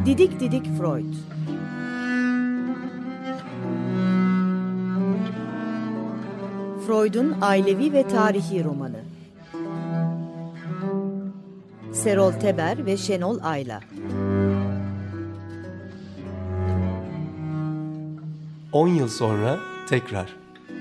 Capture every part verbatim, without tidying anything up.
Didik Didik Freud. Freud'un ailevi ve tarihi romanı. Serol Teber ve Şenol Ayla. On yıl sonra tekrar.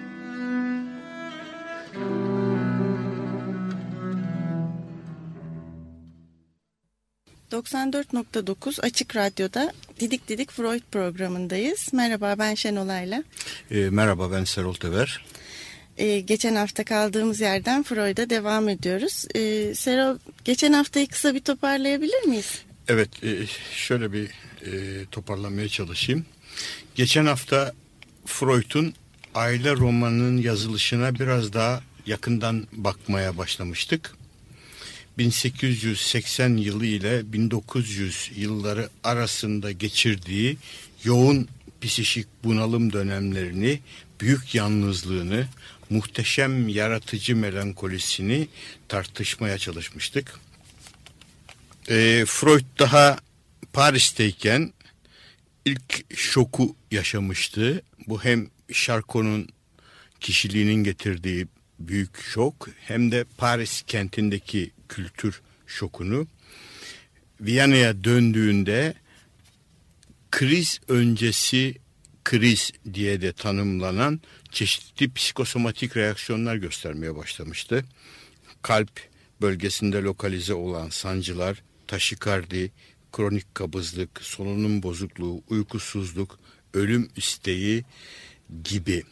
doksan dört nokta dokuz Açık Radyo'da Didik Didik Freud programındayız. Merhaba, ben Şenol Ayla. E, merhaba, ben Serol Teber. Ee, geçen hafta kaldığımız yerden Freud'a devam ediyoruz. Ee, Serol, geçen haftayı kısa bir toparlayabilir miyiz? Evet, e, şöyle bir e, toparlamaya çalışayım. Geçen hafta Freud'un aile romanının yazılışına biraz daha yakından bakmaya başlamıştık. bin sekiz yüz seksen yılı ile bin dokuz yüz yılları arasında geçirdiği yoğun psikik bunalım dönemlerini, büyük yalnızlığını, muhteşem yaratıcı melankolisini tartışmaya çalışmıştık. E, Freud daha Paris'teyken ilk şoku yaşamıştı. Bu hem Charcot'un kişiliğinin getirdiği büyük şok, hem de Paris kentindeki kültür şokunu. Viyana'ya döndüğünde kriz öncesi kriz diye de tanımlanan çeşitli psikosomatik reaksiyonlar göstermeye başlamıştı. Kalp bölgesinde lokalize olan sancılar, taşikardi, kronik kabızlık, solunum bozukluğu, uykusuzluk, ölüm isteği gibi.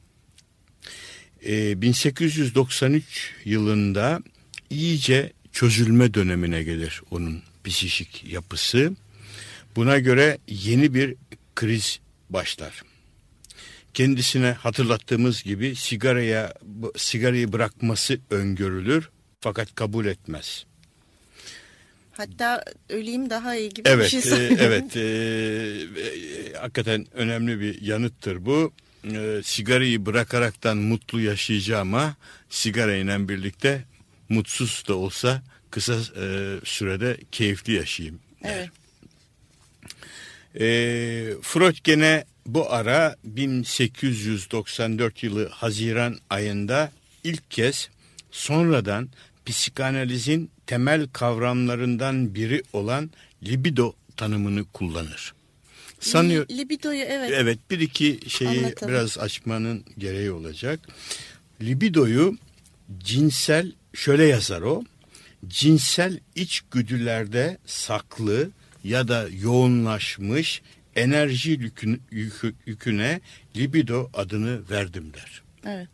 Ee, bin sekiz yüz doksan üç yılında iyice çözülme dönemine gelir onun psikik yapısı. Buna göre yeni bir kriz başlar. Kendisine hatırlattığımız gibi sigaraya sigarayı bırakması öngörülür fakat kabul etmez. Hatta öleyim daha iyi gibi evet, bir şey söylüyor. E, evet, e, e, hakikaten önemli bir yanıttır bu. E, sigarayı bırakaraktan mutlu yaşayacağıma sigarayla birlikte mutsuz da olsa kısa e, sürede keyifli yaşayayım. Evet. E, Freud gene bu ara bin sekiz yüz doksan dört yılı Haziran ayında ilk kez sonradan psikanalizin temel kavramlarından biri olan libido tanımını kullanır. Sanıyor. Libidoyu evet. Evet, bir iki şeyi anlatalım. Biraz açmanın gereği olacak. Libidoyu cinsel, şöyle yazar o, cinsel içgüdülerde saklı ya da yoğunlaşmış enerji yüküne, yüküne libido adını verdim der. Evet.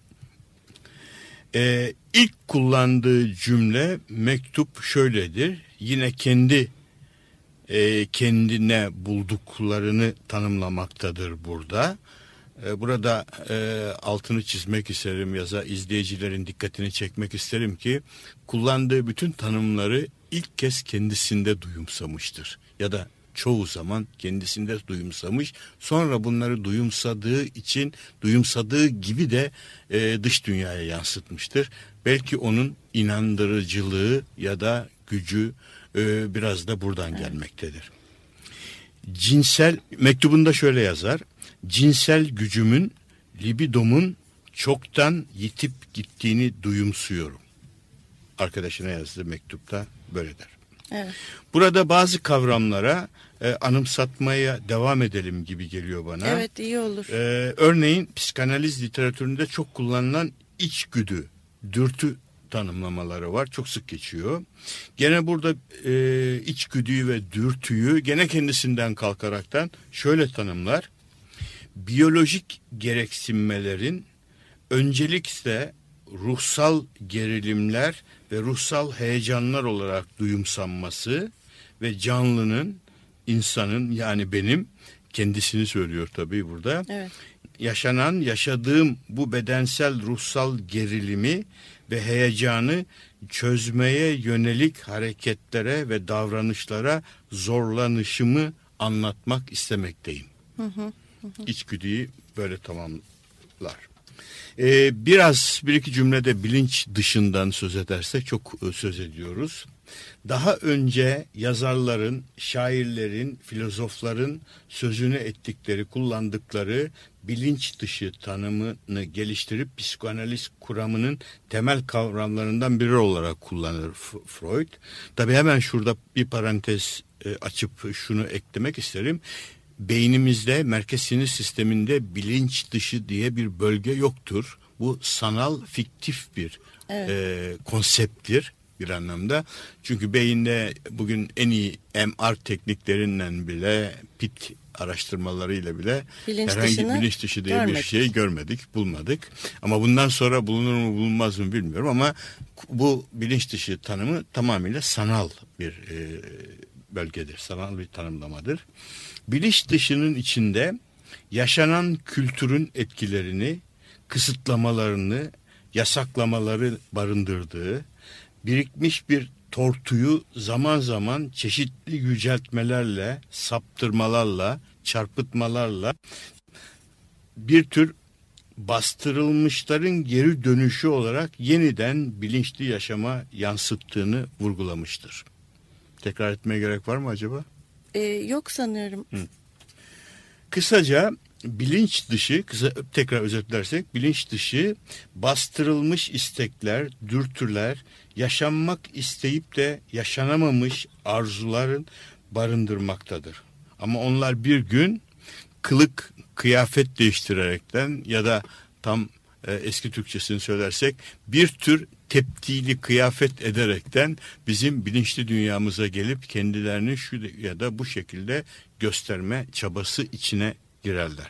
Ee, ilk kullandığı cümle mektup şöyledir. Yine kendi e, kendine bulduklarını tanımlamaktadır burada. E, burada e, altını çizmek isterim ya da izleyicilerin dikkatini çekmek isterim ki kullandığı bütün tanımları ilk kez kendisinde duyumsamıştır. Ya da çoğu zaman kendisinde duyumsamış, sonra bunları duyumsadığı için duyumsadığı gibi de e, dış dünyaya yansıtmıştır. Belki onun inandırıcılığı ya da gücü e, biraz da buradan gelmektedir. Cinsel, mektubunda şöyle yazar: cinsel gücümün, libidomun çoktan yitip gittiğini duyumsuyorum. Arkadaşına yazdığı mektupta böyle der. Evet. Burada bazı kavramlara e, anımsatmaya devam edelim gibi geliyor bana. Evet, iyi olur. E, örneğin psikanaliz literatüründe çok kullanılan içgüdü, dürtü tanımlamaları var. Çok sık geçiyor. Gene burada e, içgüdüyü ve dürtüyü gene kendisinden kalkaraktan şöyle tanımlar: biyolojik gereksinmelerin öncelikle ruhsal gerilimler ve ruhsal heyecanlar olarak duyumsanması ve canlının, insanın, yani benim, kendisini söylüyor tabii burada. Evet. Yaşanan, yaşadığım bu bedensel ruhsal gerilimi ve heyecanı çözmeye yönelik hareketlere ve davranışlara zorlanışımı anlatmak istemekteyim. Hı hı, hı. İçgüdüyü böyle tamamlar. Ee, biraz bir iki cümlede bilinç dışından söz edersek çok söz ediyoruz. Daha önce yazarların, şairlerin, filozofların sözünü ettikleri, kullandıkları bilinç dışı tanımını geliştirip psikoanaliz kuramının temel kavramlarından biri olarak kullanır Freud. Tabii hemen şurada bir parantez açıp şunu eklemek isterim. Beynimizde, merkez sinir sisteminde bilinç dışı diye bir bölge yoktur. Bu sanal, fiktif bir evet. e, konsepttir bir anlamda. Çünkü beyinde bugün en iyi M R tekniklerinden bile, P E T araştırmalarıyla bile bilinç herhangi bilinç dışı diye görmedik. Bir şey görmedik, bulmadık. Ama bundan sonra bulunur mu bulunmaz mı bilmiyorum ama bu bilinç dışı tanımı tamamıyla sanal bir e, bölgedir, sanal bir tanımlamadır. Bilinç dışının içinde yaşanan kültürün etkilerini, kısıtlamalarını, yasaklamaları barındırdığı, birikmiş bir tortuyu zaman zaman çeşitli yüceltmelerle, saptırmalarla, çarpıtmalarla bir tür bastırılmışların geri dönüşü olarak yeniden bilinçli yaşama yansıttığını vurgulamıştır. Tekrar etmeye gerek var mı acaba? Ee, yok sanıyorum. Hı. Kısaca bilinç dışı, kısa, tekrar özetlersek bilinç dışı bastırılmış istekler, dürtüler, yaşanmak isteyip de yaşanamamış arzuların barındırmaktadır. Ama onlar bir gün kılık, kıyafet değiştirerekten ya da tam e, eski Türkçesini söylersek bir tür tepdili kıyafet ederekten bizim bilinçli dünyamıza gelip kendilerini şu ya da bu şekilde gösterme çabası içine girerler.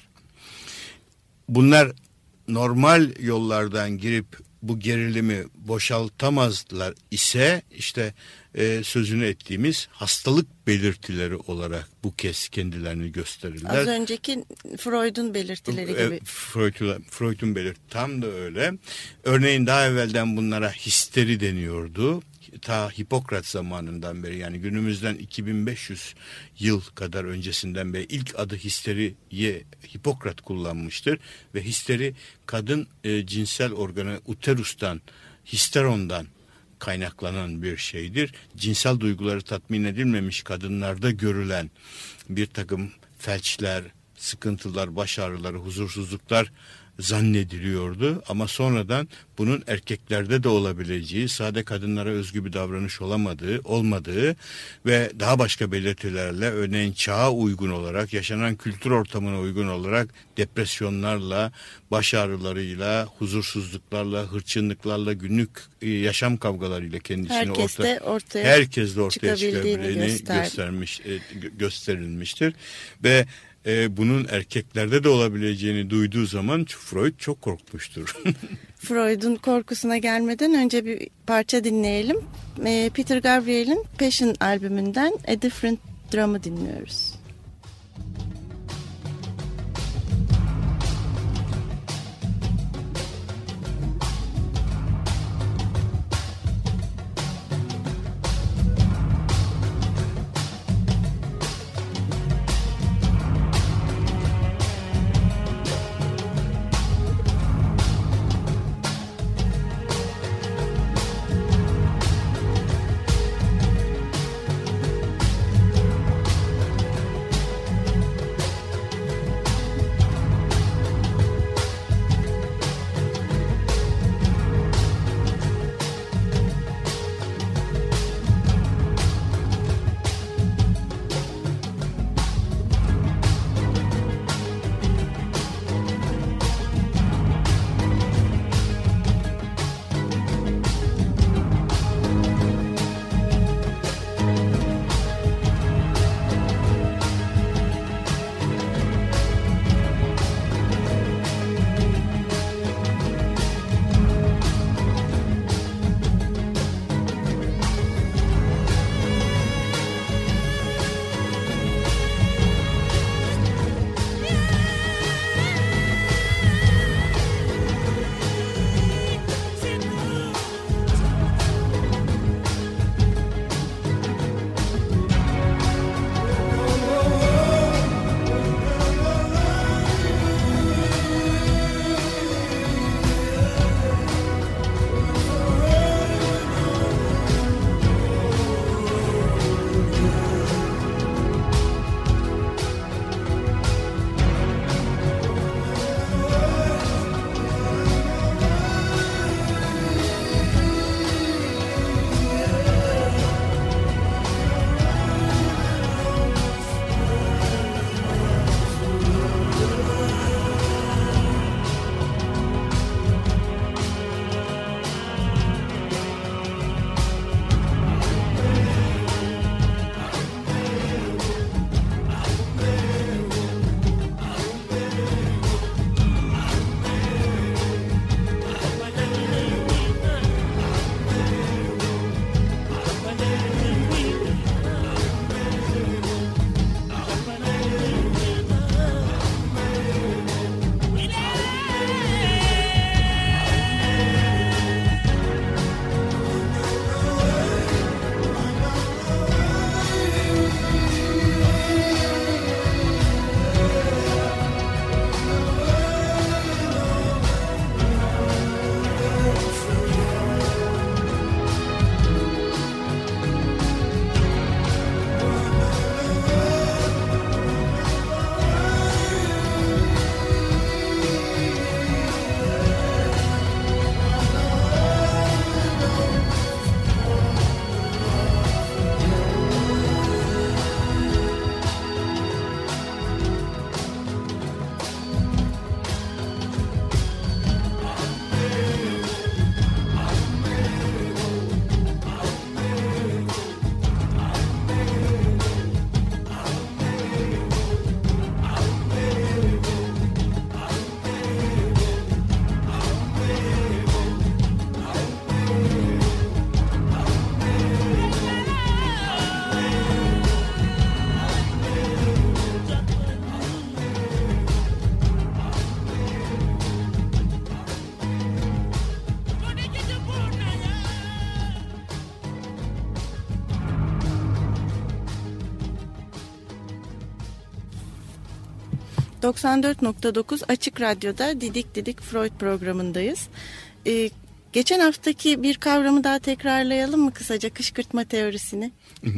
Bunlar normal yollardan girip bu gerilimi boşaltamazlar ise işte e, sözünü ettiğimiz hastalık belirtileri olarak bu kez kendilerini gösterirler. Az önceki Freud'un belirtileri gibi. Freud'un, Freud'un belirti tam da öyle. Örneğin daha evvelden bunlara histeri deniyordu. Ta Hipokrat zamanından beri, yani günümüzden iki bin beş yüz yıl kadar öncesinden beri ilk adı histeriye Hipokrat kullanmıştır. Ve histeri kadın e, cinsel organı uterustan, histerondan kaynaklanan bir şeydir. Cinsel duyguları tatmin edilmemiş kadınlarda görülen bir takım felçler, sıkıntılar, baş ağrıları, huzursuzluklar zannediliyordu ama sonradan bunun erkeklerde de olabileceği, sade kadınlara özgü bir davranış olamadığı, olmadığı ve daha başka belirtilerle, örneğin çağa uygun olarak, yaşanan kültür ortamına uygun olarak depresyonlarla, baş ağrılarıyla, huzursuzluklarla, hırçınlıklarla, günlük yaşam kavgalarıyla kendisini herkes orta, de ortaya herkes de ortaya çıkabildiğini göstermiş, gösterilmiştir ve E, bunun erkeklerde de olabileceğini duyduğu zaman Freud çok korkmuştur. Freud'un korkusuna gelmeden önce bir parça dinleyelim. E, Peter Gabriel'in Passion albümünden A Different Drum'ı dinliyoruz. doksan dört nokta dokuz Açık Radyo'da Didik Didik Freud programındayız. Ee, geçen haftaki bir kavramı daha tekrarlayalım mı kısaca, kışkırtma teorisini?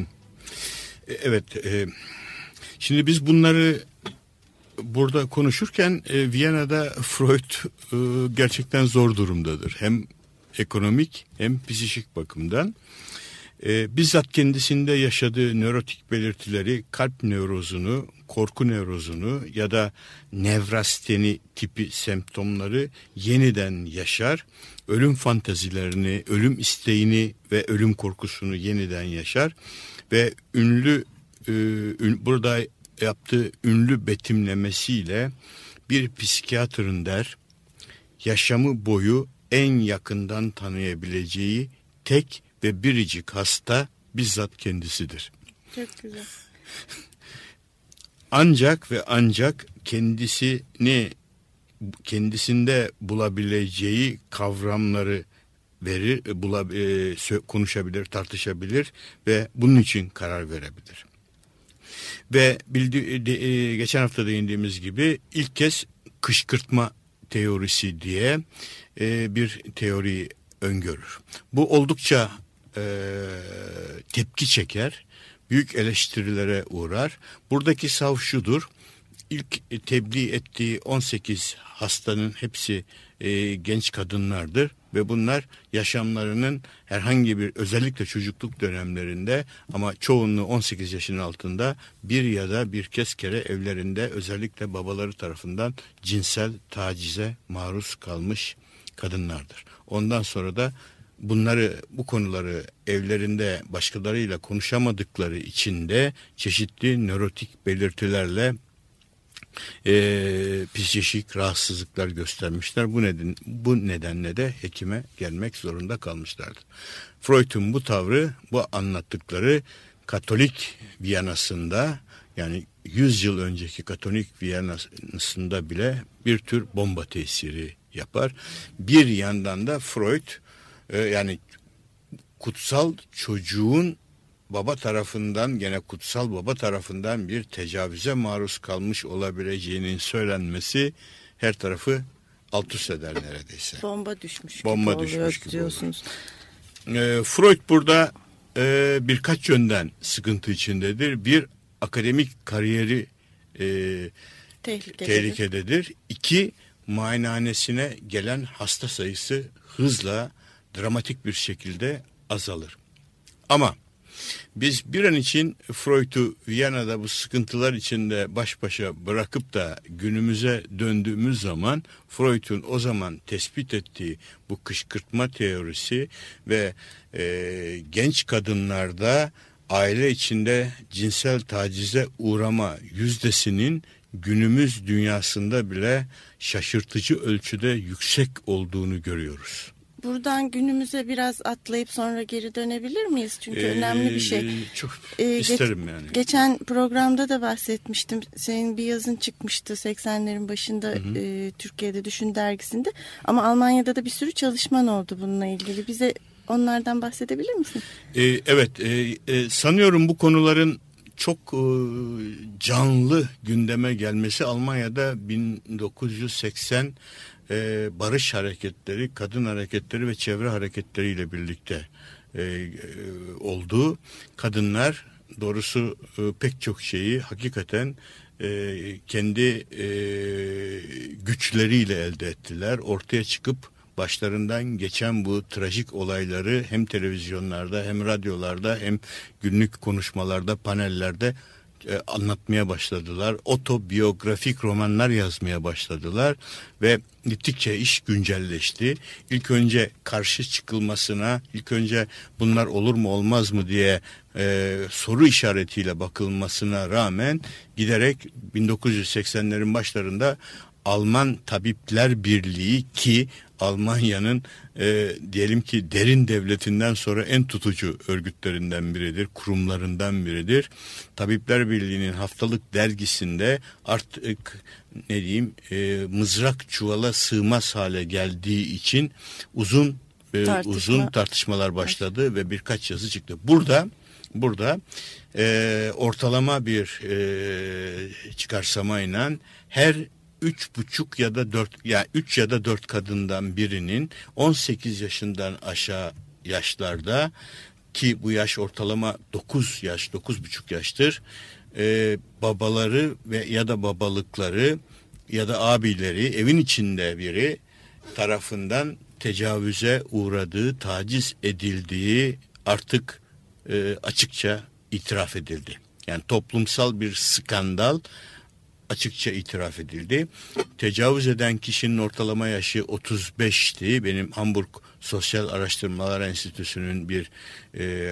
Evet, e, şimdi biz bunları burada konuşurken e, Viyana'da Freud e, gerçekten zor durumdadır. Hem ekonomik hem psikik bakımdan. E, bizzat kendisinde yaşadığı nörotik belirtileri, kalp nörozunu, korku nörozunu ya da nevrasteni tipi semptomları yeniden yaşar. Ölüm fantazilerini, ölüm isteğini ve ölüm korkusunu yeniden yaşar. Ve ünlü e, ün, burada yaptığı ünlü betimlemesiyle bir psikiyatrın der, yaşamı boyu en yakından tanıyabileceği tek ve biricik hasta bizzat kendisidir. Çok güzel. Ancak ve ancak kendisini kendisinde bulabileceği kavramları verir, bulab, e, konuşabilir, tartışabilir ve bunun için karar verebilir. Ve bildi, de, e, geçen hafta değindiğimiz gibi ilk kez kışkırtma teorisi diye e, bir teoriyi öngörür. Bu oldukça e, tepki çeker, büyük eleştirilere uğrar. Buradaki sav şudur: İlk tebliğ ettiği on sekiz hastanın hepsi e, genç kadınlardır ve bunlar yaşamlarının herhangi bir, özellikle çocukluk dönemlerinde ama çoğunluğu on sekiz yaşının altında, bir ya da bir kez kere evlerinde özellikle babaları tarafından cinsel tacize maruz kalmış kadınlardır. Ondan sonra da bunları, bu konuları evlerinde başkalarıyla konuşamadıkları için de çeşitli nörotik belirtilerle e, psikik rahatsızlıklar göstermişler. Bu neden, bu nedenle de hekime gelmek zorunda kalmışlardı. Freud'un bu tavrı, bu anlattıkları Katolik Viyana'sında, yani yüz yıl önceki Katolik Viyana'sında bile bir tür bomba tesiri yapar. Bir yandan da Freud e, yani kutsal çocuğun baba tarafından, gene kutsal baba tarafından bir tecavüze maruz kalmış olabileceğinin söylenmesi her tarafı alt üst eder neredeyse. Bomba düşmüş Bomba gibi düşmüş oluyor gibi diyorsunuz. E, Freud burada e, birkaç yönden sıkıntı içindedir. Bir, akademik kariyeri e, Tehlikededir. tehlikededir. İki, muayenehanesine gelen hasta sayısı hızla, dramatik bir şekilde azalır. Ama biz bir an için Freud'u Viyana'da bu sıkıntılar içinde baş başa bırakıp da günümüze döndüğümüz zaman Freud'un o zaman tespit ettiği bu kışkırtma teorisi ve e, genç kadınlarda aile içinde cinsel tacize uğrama yüzdesinin günümüz dünyasında bile şaşırtıcı ölçüde yüksek olduğunu görüyoruz. Buradan günümüze biraz atlayıp sonra geri dönebilir miyiz? Çünkü ee, önemli bir şey. Çok ee, isterim ge- yani. Geçen programda da bahsetmiştim. Senin bir yazın çıkmıştı seksenlerin başında hı hı. E, Türkiye'de Düşün dergisinde. Ama Almanya'da da bir sürü çalışman oldu bununla ilgili. Bize onlardan bahsedebilir misin? Ee, evet, e, e, sanıyorum bu konuların çok e, canlı gündeme gelmesi Almanya'da bin dokuz yüz seksen e, barış hareketleri, kadın hareketleri ve çevre hareketleriyle birlikte e, e, oldu. Kadınlar doğrusu e, pek çok şeyi hakikaten e, kendi e, güçleriyle elde ettiler. Ortaya çıkıp başlarından geçen bu trajik olayları hem televizyonlarda hem radyolarda hem günlük konuşmalarda, panellerde e, anlatmaya başladılar. Otobiyografik romanlar yazmaya başladılar ve gittikçe iş güncelleşti. İlk önce karşı çıkılmasına, ilk önce bunlar olur mu olmaz mı diye e, soru işaretiyle bakılmasına rağmen giderek bin dokuz yüz seksenlerin başlarında Alman Tabipler Birliği, ki Almanya'nın e, diyelim ki derin devletinden sonra en tutucu örgütlerinden biridir, kurumlarından biridir. Tabipler Birliği'nin haftalık dergisinde artık ne diyeyim e, mızrak çuvala sığmaz hale geldiği için uzun e, Tartışma. uzun tartışmalar başladı ve birkaç yazı çıktı. Burada burada e, ortalama bir e, çıkarsamayla her üç buçuk ya da dört yani üç ya da dört kadından birinin on sekiz yaşından aşağı yaşlarda, ki bu yaş ortalama dokuz yaş, dokuz buçuk yaştır, e, babaları ve ya da babalıkları ya da abileri, evin içinde biri tarafından tecavüze uğradığı, taciz edildiği artık e, açıkça itiraf edildi. Yani toplumsal bir skandal açıkça itiraf edildi. Tecavüz eden kişinin ortalama yaşı otuz beşti. Benim Hamburg Sosyal Araştırmalar Enstitüsü'nün bir e,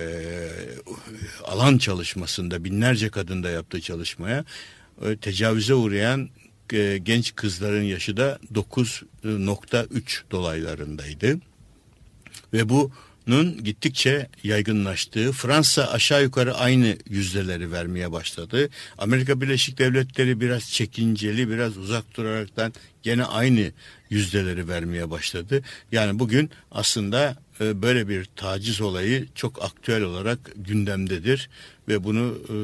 alan çalışmasında binlerce kadında yaptığı çalışmaya e, tecavüze uğrayan e, genç kızların yaşı da dokuz nokta üç dolaylarındaydı. Ve bunun gittikçe yaygınlaştığı, Fransa aşağı yukarı aynı yüzdeleri vermeye başladı. Amerika Birleşik Devletleri biraz çekinceli, biraz uzak duraraktan gene aynı yüzdeleri vermeye başladı. Yani bugün aslında e, böyle bir taciz olayı çok aktüel olarak gündemdedir ve bunu e,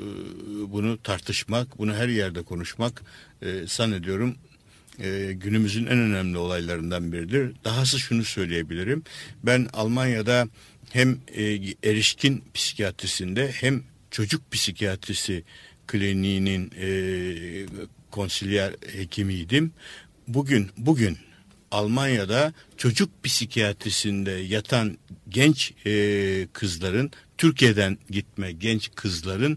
bunu tartışmak, bunu her yerde konuşmak e, zannediyorum e, günümüzün en önemli olaylarından biridir. Dahası şunu söyleyebilirim. Ben Almanya'da hem e, erişkin psikiyatrisinde hem çocuk psikiyatrisi kliniğinin e, konsilyer hekimiydim. Bugün bugün Almanya'da çocuk psikiyatrisinde yatan genç e, kızların, Türkiye'den gitme genç kızların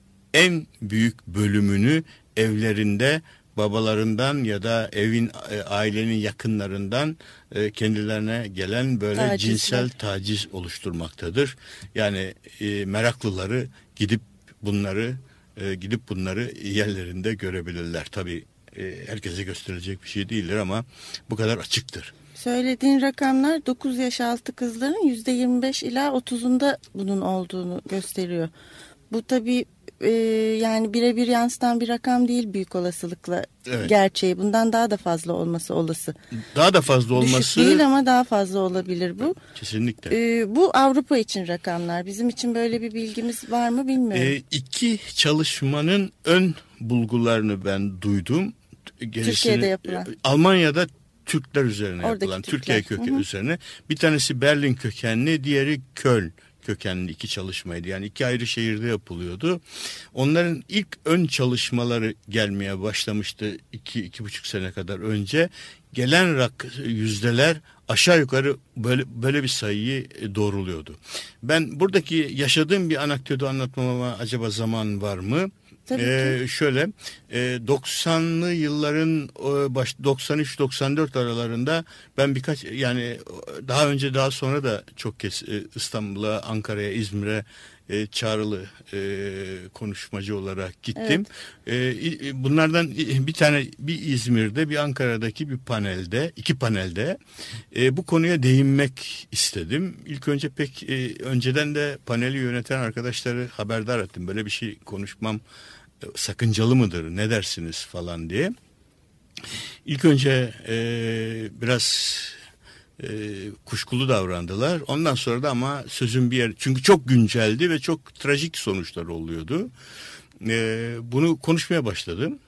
en büyük bölümünü evlerinde babalarından ya da evin, e, ailenin yakınlarından e, kendilerine gelen böyle Tacizler. cinsel taciz oluşturmaktadır. Yani e, meraklıları gidip bunları e, gidip bunları yerlerinde görebilirler. Tabii e, herkese gösterilecek bir şey değildir ama bu kadar açıktır. Söylediğin rakamlar dokuz yaş altı kızların yüzde yirmi beş ila otuzunda bunun olduğunu gösteriyor. Bu tabii e, yani birebir yansıtan bir rakam değil büyük olasılıkla, evet. Gerçeği. Bundan daha da fazla olması olası. Daha da fazla olması. Düşük değil ama daha fazla olabilir bu. Kesinlikle. E, bu Avrupa için rakamlar. Bizim için böyle bir bilgimiz var mı bilmiyorum. E, iki çalışmanın ön bulgularını ben duydum. Gerisini, Türkiye'de yapılan. Almanya'da Türkler üzerine Oradaki yapılan, Türkler. Türkiye kökeni üzerine. Bir tanesi Berlin kökenli, diğeri Köln kökenli iki çalışmaydı. Yani iki ayrı şehirde yapılıyordu. Onların ilk ön çalışmaları gelmeye başlamıştı iki, iki buçuk sene kadar önce. Gelen rak, yüzdeler aşağı yukarı böyle, böyle bir sayıyı doğruluyordu. Ben buradaki yaşadığım bir anekdotu anlatmama acaba zaman var mı? Ee, şöyle e, doksanlı yılların baş, doksan üç doksan dört aralarında ben birkaç, yani daha önce daha sonra da çok kez e, İstanbul'a, Ankara'ya, İzmir'e e, çağrılı e, konuşmacı olarak gittim. Evet. E, bunlardan bir tane, bir İzmir'de, bir Ankara'daki bir panelde, iki panelde e, bu konuya değinmek istedim. İlk önce pek e, önceden de paneli yöneten arkadaşları haberdar ettim. Böyle bir şey konuşmam sakıncalı mıdır, ne dersiniz falan diye. İlk önce e, biraz e, kuşkulu davrandılar. Ondan sonra da ama sözün bir yer, çünkü çok günceldi ve çok trajik sonuçlar oluyordu. E, bunu konuşmaya başladım.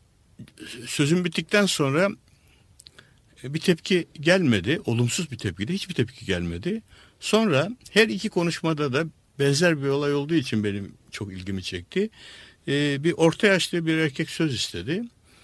Sözüm bittikten sonra bir tepki gelmedi. Olumsuz bir tepki de, hiçbir tepki gelmedi. Sonra her iki konuşmada da benzer bir olay olduğu için benim çok ilgimi çekti. Ee, bir orta yaşlı bir erkek söz istedi.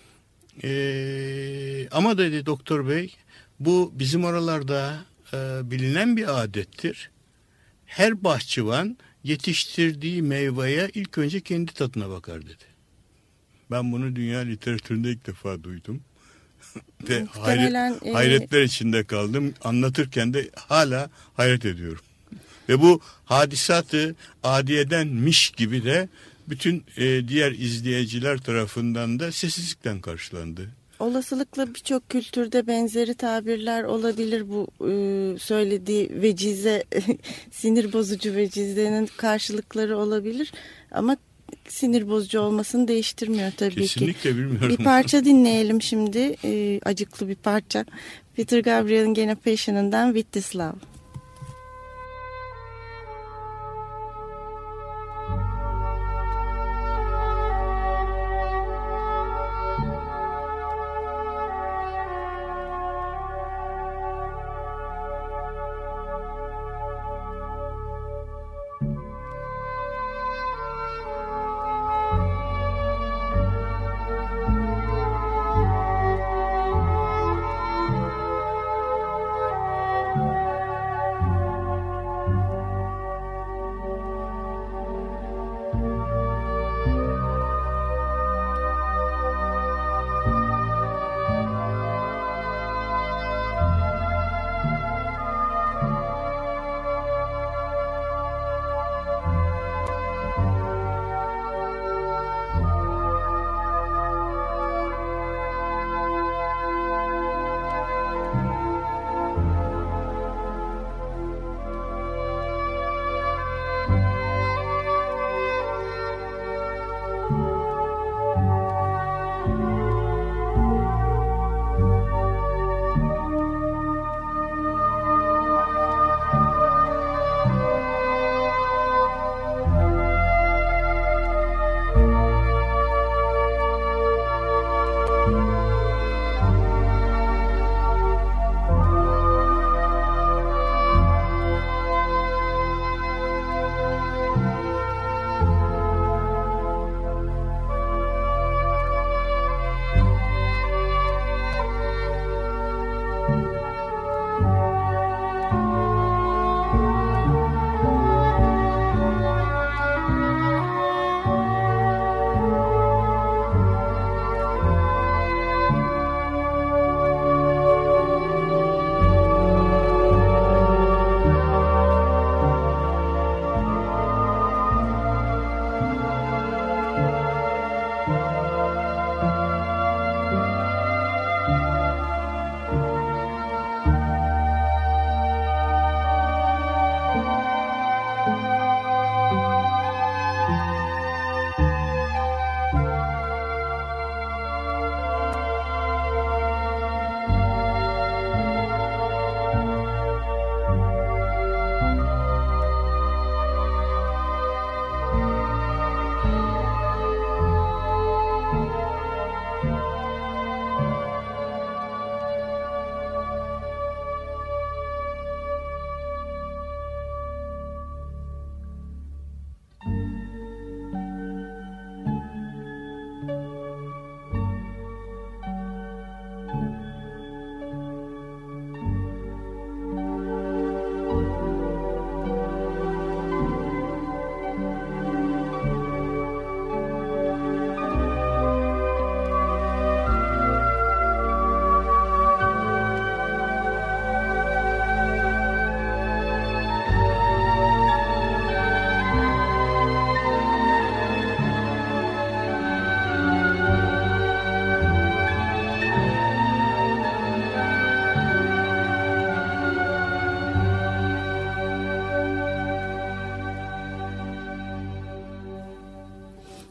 Ee, ama dedi doktor bey, bu bizim oralarda e, bilinen bir adettir. Her bahçıvan yetiştirdiği meyveye ilk önce kendi tadına bakar dedi. Ben bunu dünya literatüründe ilk defa duydum. Ve hayret, e... hayretler içinde kaldım. Anlatırken de hala hayret ediyorum. Ve bu hadisatı adiyedenmiş gibi de bütün e, diğer izleyiciler tarafından da sessizlikten karşılandı. Olasılıkla birçok kültürde benzeri tabirler olabilir. Bu e, söylediği vecize, sinir bozucu vecizenin karşılıkları olabilir. Ama sinir bozucu olmasını değiştirmiyor tabii Kesinlikle ki. Kesinlikle bilmiyorum. Bir parça dinleyelim şimdi. E, acıklı bir parça. Peter Gabriel'in gene Passion'ından With This Love.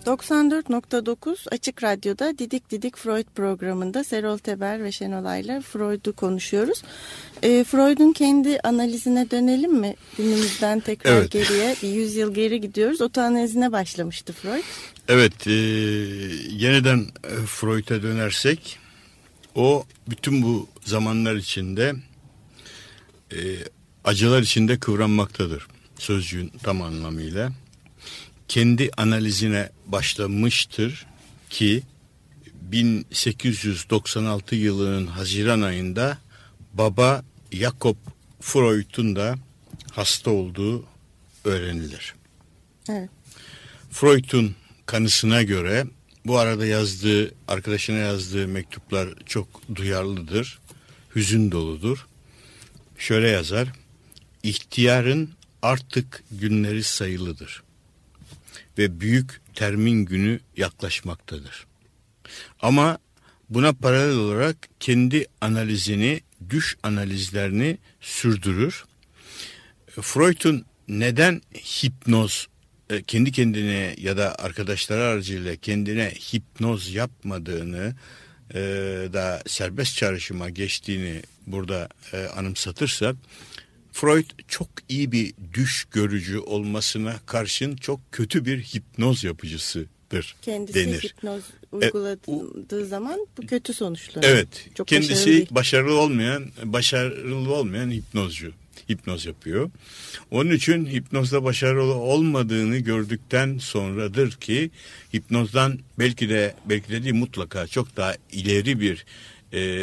doksan dört nokta dokuz Açık Radyo'da Didik Didik Freud programında Serol Teber ve Şenol Ayla Freud'u konuşuyoruz. E, Freud'un kendi analizine dönelim mi? Günümüzden tekrar evet. geriye bir yüz yıl geri gidiyoruz. Otoanalizine başlamıştı Freud. Evet, e, yeniden Freud'a dönersek o bütün bu zamanlar içinde e, acılar içinde kıvranmaktadır. Sözcüğün tam anlamıyla. Kendi analizine başlamıştır ki bin sekiz yüz doksan altı yılının Haziran ayında baba Jakob Freud'un da hasta olduğu öğrenilir. Evet. Freud'un kanısına göre bu arada yazdığı, arkadaşına yazdığı mektuplar çok duyarlıdır, hüzün doludur. Şöyle yazar: İhtiyarın artık günleri sayılıdır ve büyük termin günü yaklaşmaktadır. Ama buna paralel olarak kendi analizini, düş analizlerini sürdürür. Freud'un neden hipnoz, kendi kendine ya da arkadaşları aracılığıyla kendine hipnoz yapmadığını e, da serbest çağrışıma geçtiğini burada e, anımsatırsak, Freud çok iyi bir düş görücü olmasına karşın çok kötü bir hipnoz yapıcısıdır Kendisi denir. hipnoz uyguladığı e, zaman bu kötü sonuçlanır. Evet. Çok kendisi başarılı, başarılı olmayan, başarılı olmayan hipnozcu. Hipnoz yapıyor. Onun için hipnozda başarılı olmadığını gördükten sonradır ki hipnozdan belki de belki de değil mutlaka çok daha ileri bir e, e,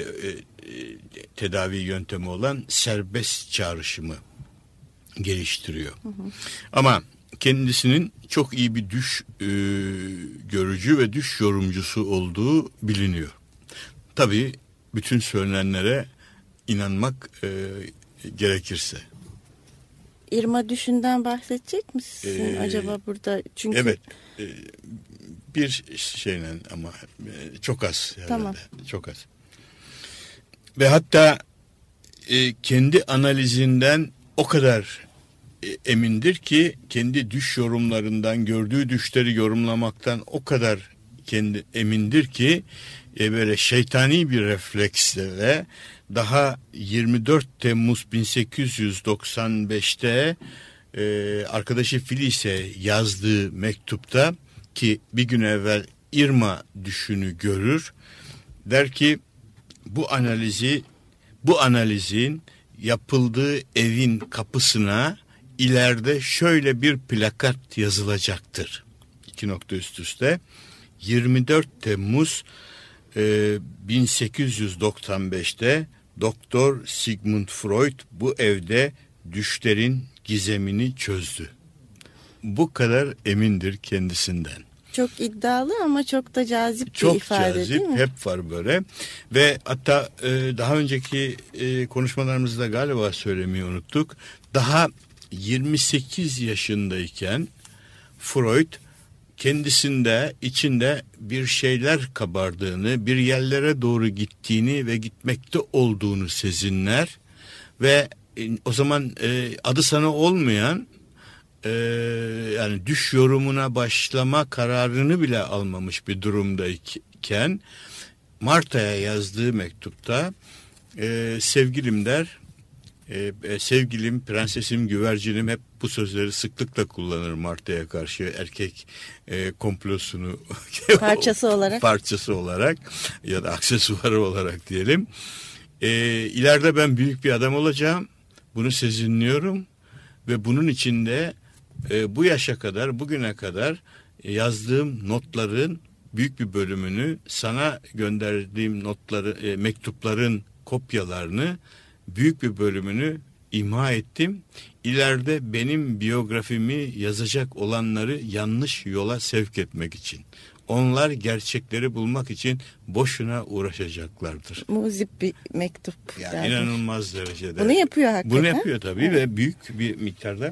tedavi yöntemi olan serbest çağrışımı geliştiriyor. Hı hı. Ama kendisinin çok iyi bir düş e, görücü ve düş yorumcusu olduğu biliniyor. Tabii bütün söylenenlere inanmak e, gerekirse. İrma Düşün'den bahsedecek misin ee, acaba burada? Çünkü evet. E, bir şeyle ama e, çok az herhalde. Tamam. Çok az. Ve hatta e, kendi analizinden o kadar e, emindir ki kendi düş yorumlarından, gördüğü düşleri yorumlamaktan o kadar kendi emindir ki e, böyle şeytani bir refleksle daha yirmi dört Temmuz bin sekiz yüz doksan beşte e, arkadaşı Phyllis'e yazdığı mektupta, ki bir gün evvel İrma düşünü görür, der ki bu analizi bu analizin yapıldığı evin kapısına ileride şöyle bir plakat yazılacaktır. İki nokta üst üste. yirmi dört Temmuz e, bin sekiz yüz doksan beşte Doktor Sigmund Freud bu evde düşlerin gizemini çözdü. Bu kadar emindir kendisinden. Çok iddialı ama çok da cazip çok bir ifade cazip, değil mi? hep var böyle. Ve hatta e, daha önceki e, konuşmalarımızda galiba söylemeyi unuttuk. Daha yirmi sekiz yaşındayken Freud kendisinde, içinde bir şeyler kabardığını, bir yerlere doğru gittiğini ve gitmekte olduğunu sezinler ve e, o zaman e, adı sana olmayan e, yani düş yorumuna başlama kararını bile almamış bir durumdayken Marta'ya yazdığı mektupta e, sevgilim der, e, sevgilim, prensesim, güvercinim, hep bu sözleri sıklıkla kullanır Marta'ya karşı, erkek e, komplosunu parçası olarak parçası olarak ya da aksesuarı olarak diyelim. E, ileride ben büyük bir adam olacağım, bunu sezinliyorum ve bunun içinde e, bu yaşa kadar, bugüne kadar yazdığım notların büyük bir bölümünü, sana gönderdiğim notları, e, mektupların kopyalarını, büyük bir bölümünü imha ettim. İleride benim biyografimi yazacak olanları yanlış yola sevk etmek için. Onlar gerçekleri bulmak için boşuna uğraşacaklardır. Muzip bir mektup. Yani derdim. İnanılmaz derecede. Bunu yapıyor hakikaten. Bunu yapıyor tabii, evet. Ve büyük bir miktarda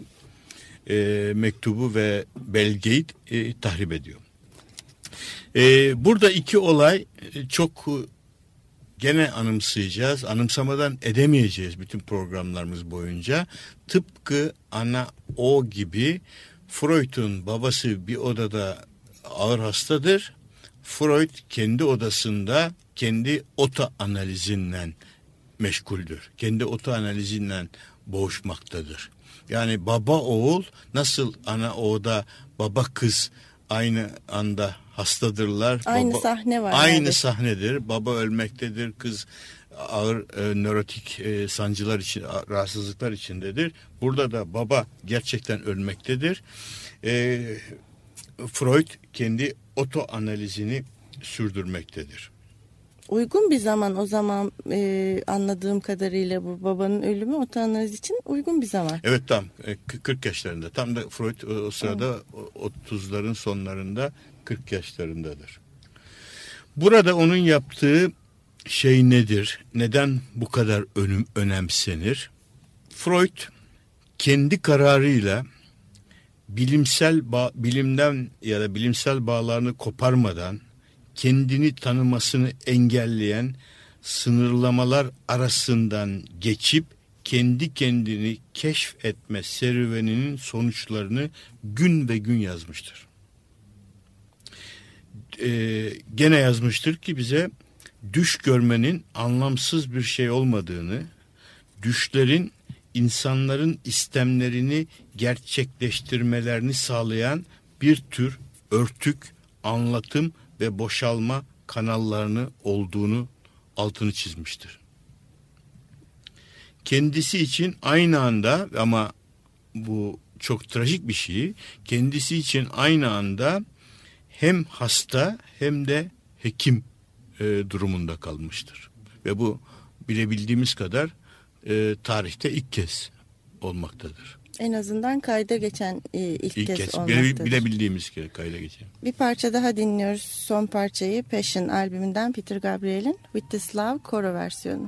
e, mektubu ve belgeyi e, tahrip ediyor. E, burada iki olay e, çok gene anımsayacağız, anımsamadan edemeyeceğiz bütün programlarımız boyunca. Tıpkı ana o gibi Freud'un babası bir odada ağır hastadır. Freud kendi odasında kendi oto analizinden meşguldür. Kendi oto analizinden boğuşmaktadır. Yani baba oğul nasıl ana oğda baba kız aynı anda hastadırlar. Aynı baba, sahne var. Aynı yani. sahnedir. Baba ölmektedir. Kız ağır e, nörotik e, sancılar için, rahatsızlıklar içindedir. Burada da baba gerçekten ölmektedir. E, Freud kendi oto analizini sürdürmektedir. Uygun bir zaman o zaman e, anladığım kadarıyla bu babanın ölümü otoanaliz için uygun bir zaman. Evet, tam kırk yaşlarında. Tam da Freud o sırada otuzların sonlarında kırk yaşlarındadır. Burada onun yaptığı şey nedir? Neden bu kadar önüm, önemsenir? Freud kendi kararıyla bilimsel bağ, bilimden ya da bilimsel bağlarını koparmadan kendini tanımasını engelleyen sınırlamalar arasından geçip kendi kendini keşfetme serüveninin sonuçlarını gün ve gün yazmıştır. Ee, gene yazmıştır ki bize düş görmenin anlamsız bir şey olmadığını, düşlerin insanların istemlerini gerçekleştirmelerini sağlayan bir tür örtük, anlatım ve boşalma kanallarını olduğunu altını çizmiştir. Kendisi için aynı anda, ama bu çok trajik bir şey, kendisi için aynı anda hem hasta hem de hekim e, durumunda kalmıştır. Ve bu bilebildiğimiz kadar e, tarihte ilk kez olmaktadır. En azından kayda geçen e, ilk, İlk kez, kez olmaktadır. bilebildiğimiz kez kayda geçen. Bir parça daha dinliyoruz. Son parçayı Passion albümünden Peter Gabriel'in With This Love koro versiyonu.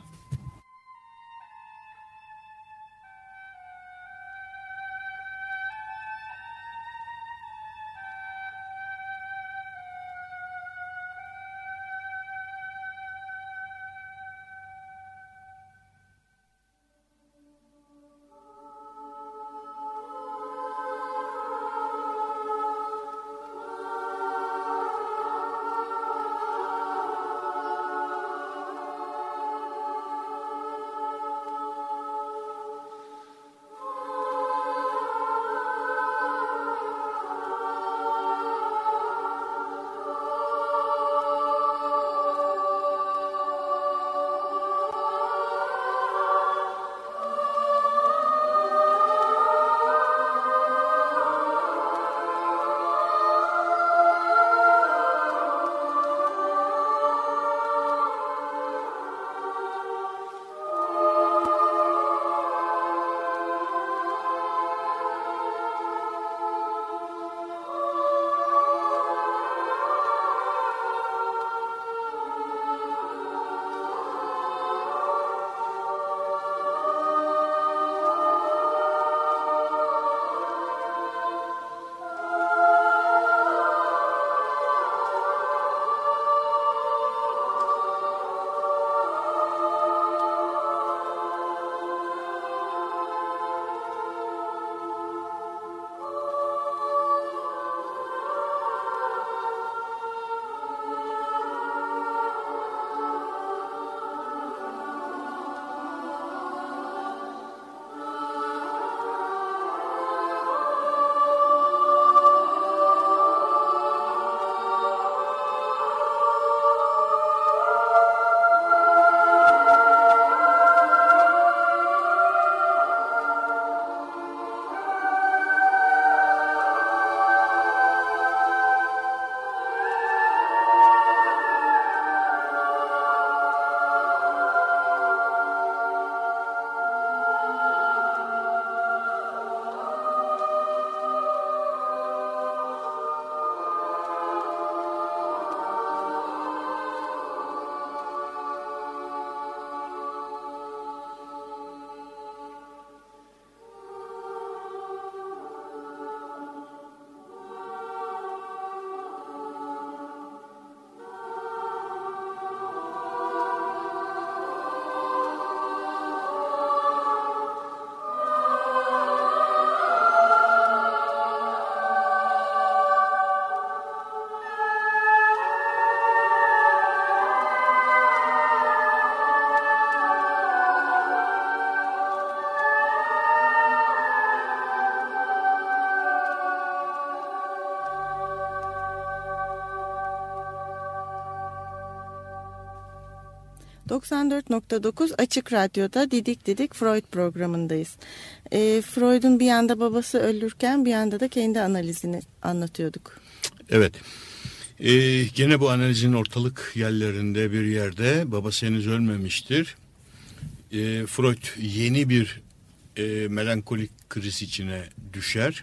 doksan dört nokta dokuz Açık Radyo'da Didik Didik Freud programındayız. E, Freud'un bir yanda babası ölürken bir yanda da kendi analizini anlatıyorduk. Evet. Ee, gene bu analizin ortalık yerlerinde bir yerde babası henüz ölmemiştir. Ee, Freud yeni bir e, melankolik kriz içine düşer.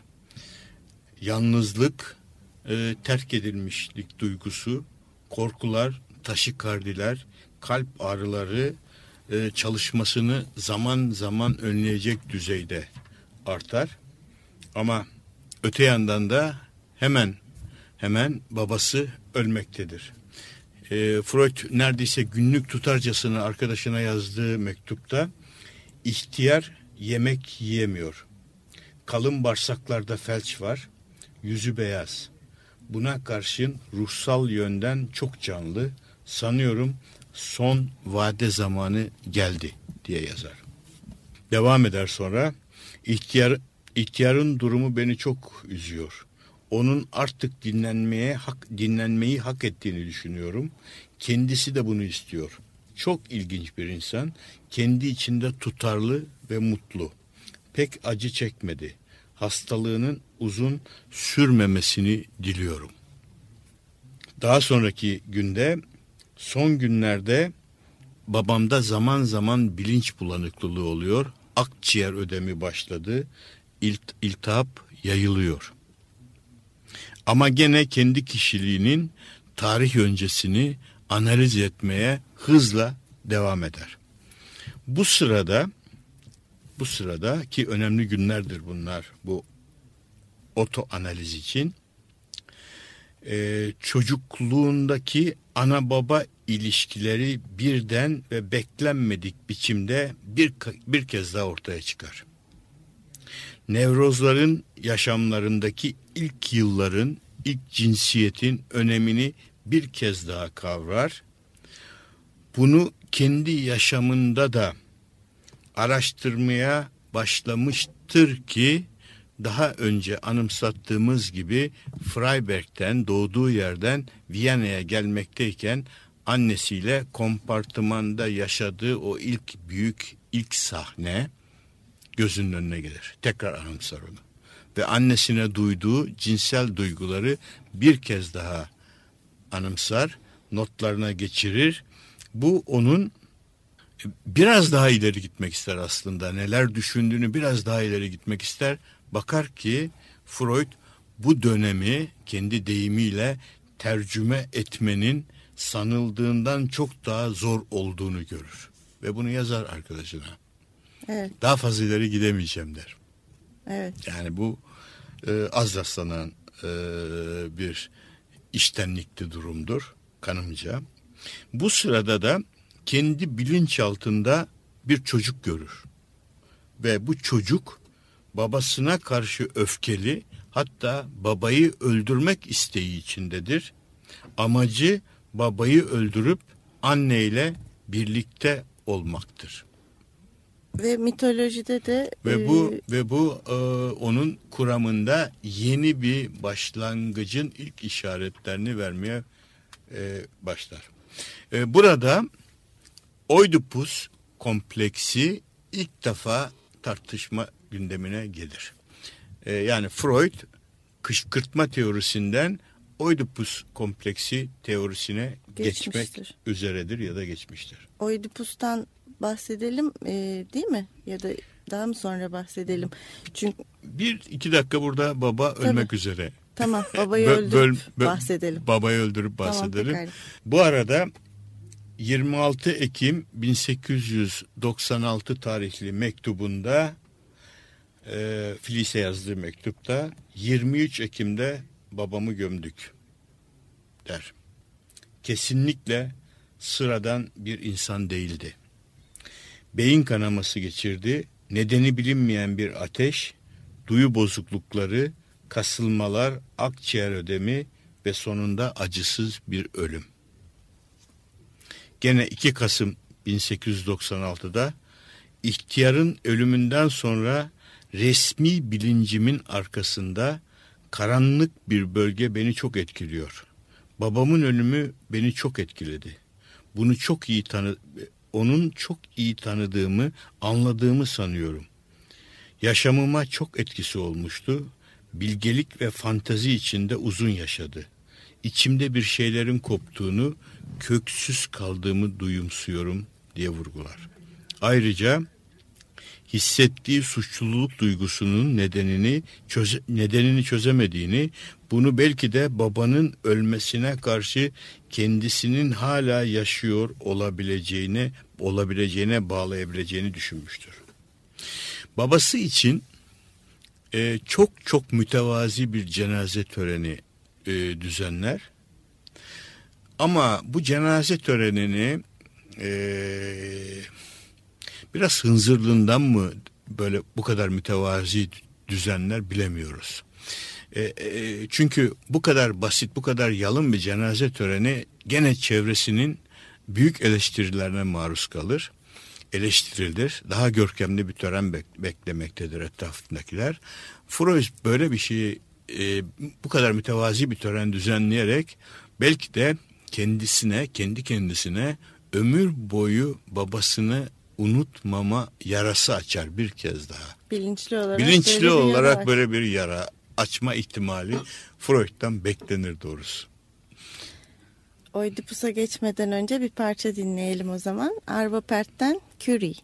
Yalnızlık, e, terk edilmişlik duygusu, korkular, taşikardiler, kalp ağrıları e, çalışmasını zaman zaman önleyecek düzeyde artar. Ama öte yandan da hemen hemen babası ölmektedir. E, Freud neredeyse günlük tutarcasına arkadaşına yazdığı mektupta ihtiyar yemek yiyemiyor. Kalın bağırsaklarda felç var, yüzü beyaz. Buna karşın ruhsal yönden çok canlı, sanıyorum son vade zamanı geldi diye yazar. Devam eder sonra, ihtiyar, ihtiyarın durumu beni çok üzüyor. Onun artık dinlenmeye hak, dinlenmeyi hak ettiğini düşünüyorum. Kendisi de bunu istiyor. Çok ilginç bir insan, kendi içinde tutarlı ve mutlu. Pek acı çekmedi. Hastalığının uzun sürmemesini diliyorum. Daha sonraki günde, son günlerde babamda zaman zaman bilinç bulanıklığı oluyor. Akciğer ödemi başladı. İlt, iltihap yayılıyor. Ama gene kendi kişiliğinin tarih öncesini analiz etmeye hızla devam eder. Bu sırada bu sırada ki önemli günlerdir bunlar bu oto analiz için, e, çocukluğundaki ana baba ilişkileri birden ve beklenmedik biçimde bir bir kez daha ortaya çıkar. Nevrozların yaşamlarındaki ilk yılların, ilk cinsiyetin önemini bir kez daha kavrar. Bunu kendi yaşamında da araştırmaya başlamıştır ki daha önce anımsattığımız gibi Freiberg'ten, doğduğu yerden Viyana'ya gelmekteyken annesiyle kompartımanda yaşadığı o ilk büyük ilk sahne gözünün önüne gelir. Tekrar anımsar onu. Ve annesine duyduğu cinsel duyguları bir kez daha anımsar, notlarına geçirir. Bu onun biraz daha ileri gitmek ister aslında. Neler düşündüğünü biraz daha ileri gitmek ister. Bakar ki Freud bu dönemi kendi deyimiyle tercüme etmenin sanıldığından çok daha zor olduğunu görür. Ve bunu yazar arkadaşına. Evet. Daha fazla ileri gidemeyeceğim der. Evet. Yani bu e, az rastlanan e, bir iştenlikli durumdur kanımca. Bu sırada da kendi bilinçaltında bir çocuk görür. Ve bu çocuk babasına karşı öfkeli, hatta babayı öldürmek isteği içindedir. Amacı babayı öldürüp anneyle birlikte olmaktır. Ve mitolojide de Ve bu e... ve bu e, onun kuramında yeni bir başlangıcın ilk işaretlerini vermeye e, başlar. E, burada Oidipus kompleksi ilk defa tartışma gündemine gelir. E, yani Freud kışkırtma teorisinden Oidipus kompleksi teorisine geçmek üzeredir ya da geçmiştir. Oidipus'tan bahsedelim e, değil mi? Ya da daha mı sonra bahsedelim? Çünkü bir iki dakika burada baba Tabii. ölmek üzere. Tamam, babayı öldürüp böl, böl, bahsedelim. Babayı öldürüp bahsedelim. Tamam, bu arada yirmi altı Ekim bin sekiz yüz doksan altı tarihli mektubunda, e, Filiz'e yazdığı mektupta, yirmi üç Ekim'de babamı gömdük der. Kesinlikle sıradan bir insan değildi. Beyin kanaması geçirdi, nedeni bilinmeyen bir ateş, duyu bozuklukları, kasılmalar, akciğer ödemi ve sonunda acısız bir ölüm. Gene iki Kasım bin sekiz yüz doksan altıda ihtiyarın ölümünden sonra resmi bilincimin arkasında karanlık bir bölge beni çok etkiliyor. Babamın ölümü beni çok etkiledi. bunu çok iyi tanı onun çok iyi tanıdığımı, anladığımı sanıyorum. Yaşamıma çok etkisi olmuştu. Bilgelik ve fantazi içinde uzun yaşadı. İçimde bir şeylerin koptuğunu, köksüz kaldığımı duyumsuyorum diye vurgular. Ayrıca hissettiği suçluluk duygusunun nedenini çöze, nedenini çözemediğini, bunu belki de babanın ölmesine karşı kendisinin hala yaşıyor olabileceğine olabileceğine bağlayabileceğini düşünmüştür. Babası için e, çok çok mütevazi bir cenaze töreni e, düzenler. Ama bu cenaze törenini e, biraz hınzırlığından mı böyle bu kadar mütevazi düzenler bilemiyoruz. E, e, çünkü bu kadar basit, bu kadar yalın bir cenaze töreni gene çevresinin büyük eleştirilerine maruz kalır. Eleştirilir. Daha görkemli bir tören bek- beklemektedir etrafındakiler. Freud böyle bir şeyi e, bu kadar mütevazi bir tören düzenleyerek belki de kendisine, kendi kendisine ömür boyu babasını unutmama yarası açar bir kez daha. Bilinçli olarak, Bilinçli böyle olarak bir böyle bir yara açma ihtimali Freud'dan beklenir doğrusu. Oidipus'a geçmeden önce bir parça dinleyelim o zaman. Arvo Pärt'ten Curie.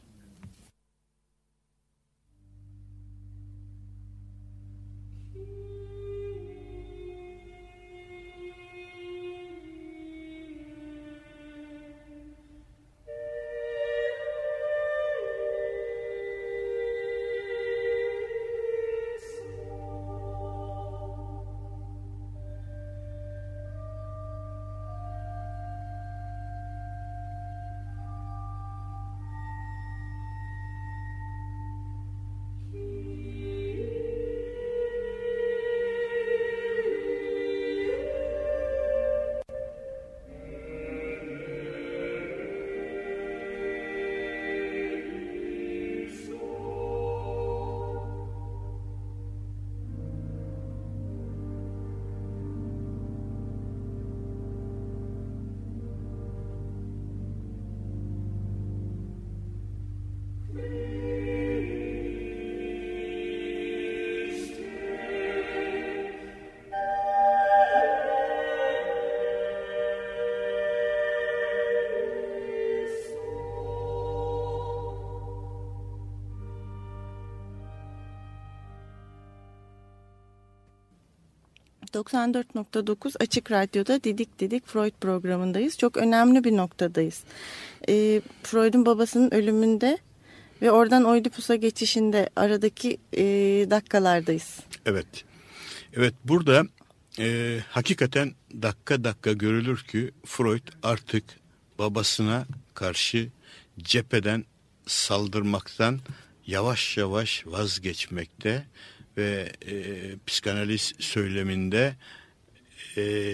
doksan dört nokta dokuz Açık Radyo'da Didik Didik Freud programındayız. Çok önemli bir noktadayız. E, Freud'un babasının ölümünde ve oradan Oidipus'a geçişinde aradaki e, dakikalardayız. Evet. Evet, burada e, hakikaten dakika dakika görülür ki Freud artık babasına karşı cepheden saldırmaktan yavaş yavaş vazgeçmekte ve e, psikanaliz söyleminde e,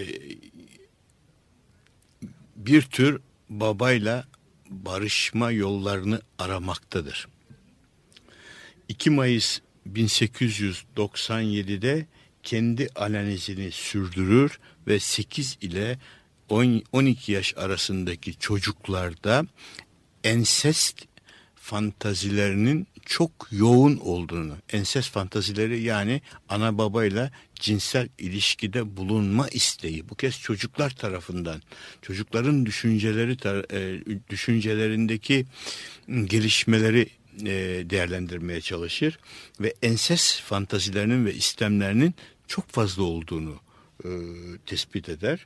bir tür babayla barışma yollarını aramaktadır. iki Mayıs bin sekiz yüz doksan yedi'de kendi analizini sürdürür ve sekiz ile on iki yaş arasındaki çocuklarda ensest fantazilerinin çok yoğun olduğunu, ensest fantazileri yani ana babayla cinsel ilişkide bulunma isteği, bu kez çocuklar tarafından, çocukların düşünceleri düşüncelerindeki gelişmeleri değerlendirmeye çalışır ve ensest fantazilerinin ve istemlerinin çok fazla olduğunu e, tespit eder.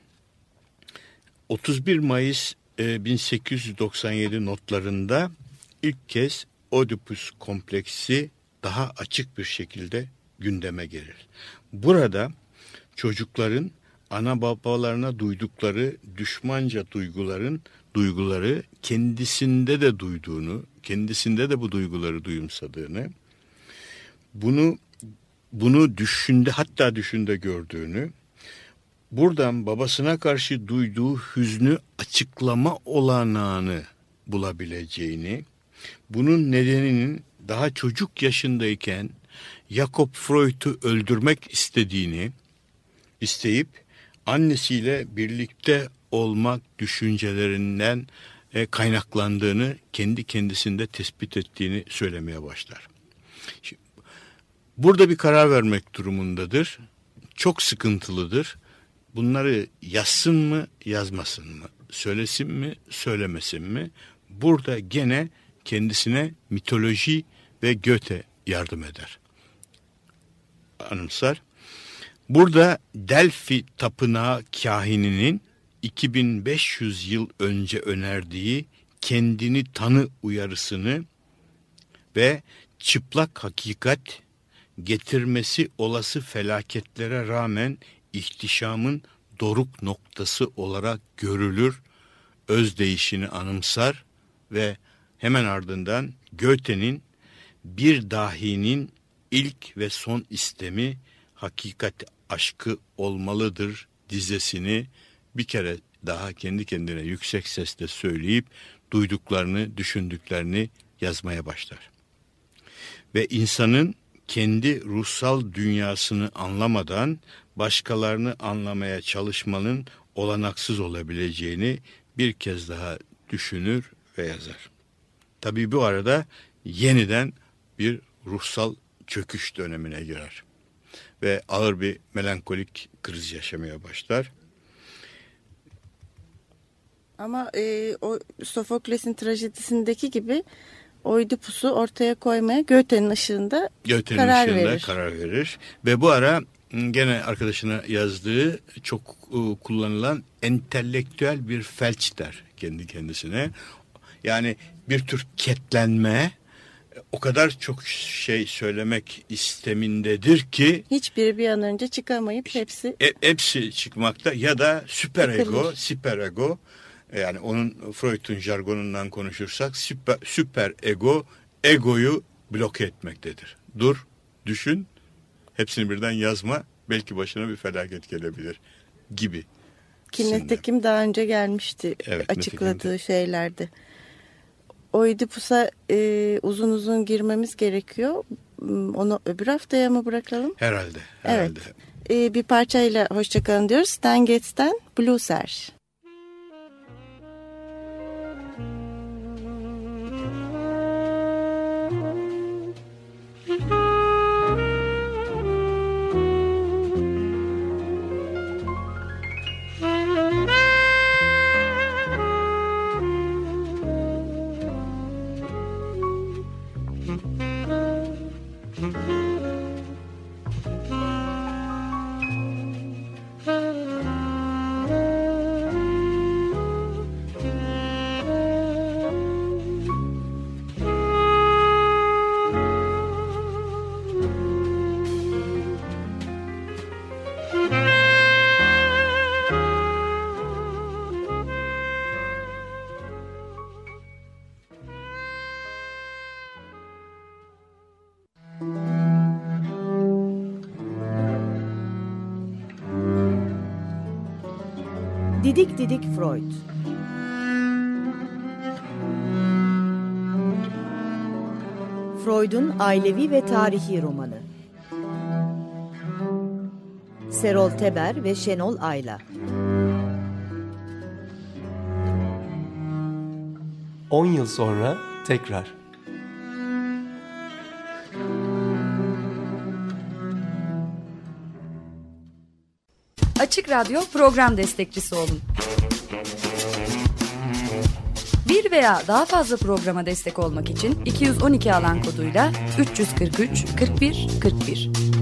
otuz bir Mayıs e, bin sekiz yüz doksan yedi notlarında ilk kez Oedipus kompleksi daha açık bir şekilde gündeme gelir. Burada çocukların ana babalarına duydukları düşmanca duyguların duyguları kendisinde de duyduğunu, kendisinde de bu duyguları duyumsadığını, bunu bunu düşünde hatta düşünde gördüğünü, buradan babasına karşı duyduğu hüznü açıklama olanağını bulabileceğini, bunun nedeninin daha çocuk yaşındayken Jakob Freud'u öldürmek istediğini isteyip annesiyle birlikte olmak düşüncelerinden e, kaynaklandığını kendi kendisinde tespit ettiğini söylemeye başlar. Şimdi, burada bir karar vermek durumundadır. Çok sıkıntılıdır. Bunları yazsın mı, yazmasın mı? Söylesin mi, söylemesin mi? Burada gene kendisine mitoloji ve Goethe yardım eder. Anımsar. Burada Delphi tapınağı kahininin iki bin beş yüz yıl önce önerdiği kendini tanı uyarısını ve çıplak hakikat getirmesi olası felaketlere rağmen ihtişamın doruk noktası olarak görülür, özdeyişini anımsar ve hemen ardından Goethe'nin bir dahinin ilk ve son istemi hakikat aşkı olmalıdır dizesini bir kere daha kendi kendine yüksek sesle söyleyip duyduklarını, düşündüklerini yazmaya başlar. Ve insanın kendi ruhsal dünyasını anlamadan başkalarını anlamaya çalışmanın olanaksız olabileceğini bir kez daha düşünür ve yazar. Tabii bu arada yeniden bir ruhsal çöküş dönemine girer ve ağır bir melankolik kriz yaşamaya başlar. Ama e, o Sofokles'in trajedisindeki gibi Oidipus'u ortaya koymaya Goethe'nin ışığında Goethe'nin karar ışığında verir. karar verir. Ve bu ara gene arkadaşına yazdığı çok e, kullanılan entelektüel bir felç der kendi kendisine. Yani bir tür ketlenme, o kadar çok şey söylemek istemindedir ki Hiçbiri bir an önce çıkamayıp hepsi e, hepsi çıkmakta ya da süper ego, Sıkılır. süper ego, yani onun Freud'un jargonundan konuşursak süper, süper ego egoyu bloke etmektedir. Dur, düşün, hepsini birden yazma, belki başına bir felaket gelebilir gibi. ki nitekim daha önce gelmişti Evet, açıkladığı nitekim. şeylerde. Oidipus'a e, uzun uzun girmemiz gerekiyor. Onu öbür haftaya mı bırakalım? Herhalde, herhalde. Evet. E, bir parçayla hoşçakalın diyoruz. Stan Getz'ten Blueser. Didik Didik Freud. Freud'un ailevi ve tarihi romanı. Serol Teber ve Şenol Ayla. On yıl sonra tekrar. Açık Radyo program destekçisi olun. Bir veya daha fazla programa destek olmak için iki yüz on iki alan koduyla üç yüz kırk üç kırk bir kırk bir.